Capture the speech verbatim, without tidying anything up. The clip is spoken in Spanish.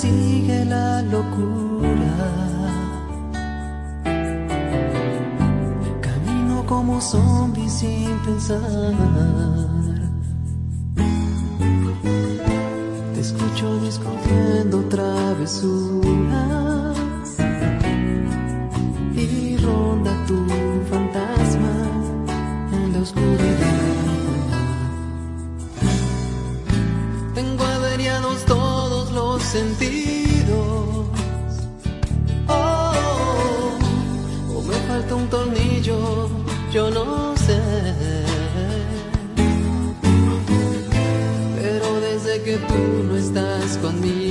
persigue la locura. Camino como zombie sin pensar. Te escucho discutiendo travesuras y ronda tu fantasma en la oscuridad. Tengo averiados todos los sentidos. Oh, o me falta un tornillo, yo no sé. Pero desde que tú no estás conmigo,